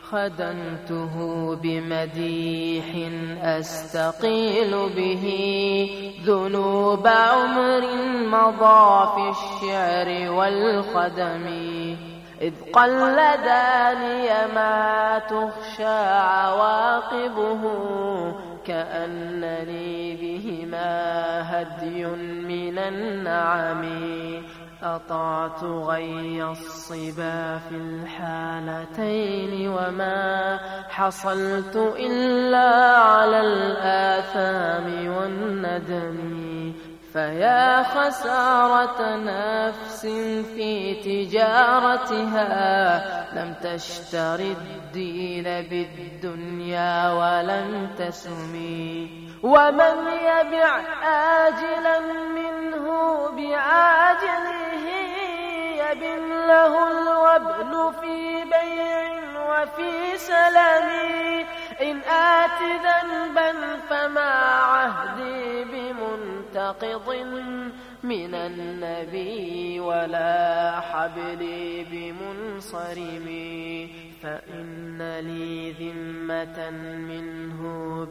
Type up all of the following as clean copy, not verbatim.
خدمته بمديح أستقيل به ذنوب عمر مضى في الشعر والخدم، إذ قلداني ما تخشى عواقبه، كأنني بهما هدي من النعم. أطعت غي الصبا في الحالتين، وما حصلت إلا على الآثام والندم. فيا خسارة نفس في تجارتها، لم تشتر الدين بالدنيا ولم تسمي. ومن يبع آجلا منه بعاجله، يبن له الوبل في بيع وفي سلم. إن آت ذنبا فما عهدي بمنتقض من النبي، ولا حبلي بمنصرم. فإن لي ذمة منه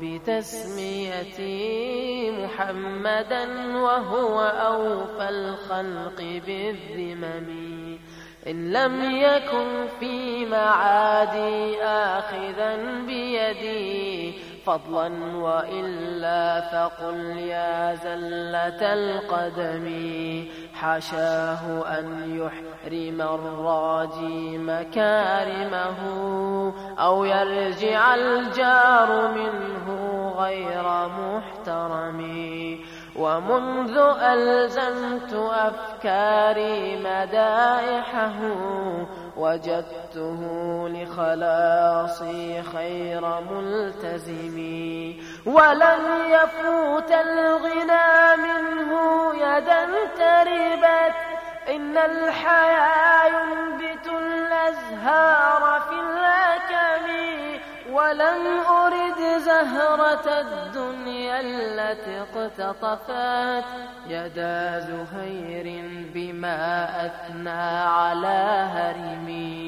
بتسميتي محمدا، وهو أوفى الخلق بالذمم. إن لم يكن في معادي آخذا بيدي فضلا، وإلا فقل يا زلة القدم. حاشاه أن يحرم الراجي مكارمه، أو يرجع الجار منه غير محترم. ومنذ ألزمت أفكاري مدائحه، وجدته لخلاصي خير ملتزم. ولن يفوت الغنى منه يدا تربت، إن الحيا ينبت الأزهار في الأكم. ولن أرد زهرة الدنيا التي اقتطفت يدا زهير بما أثنى على هرمي.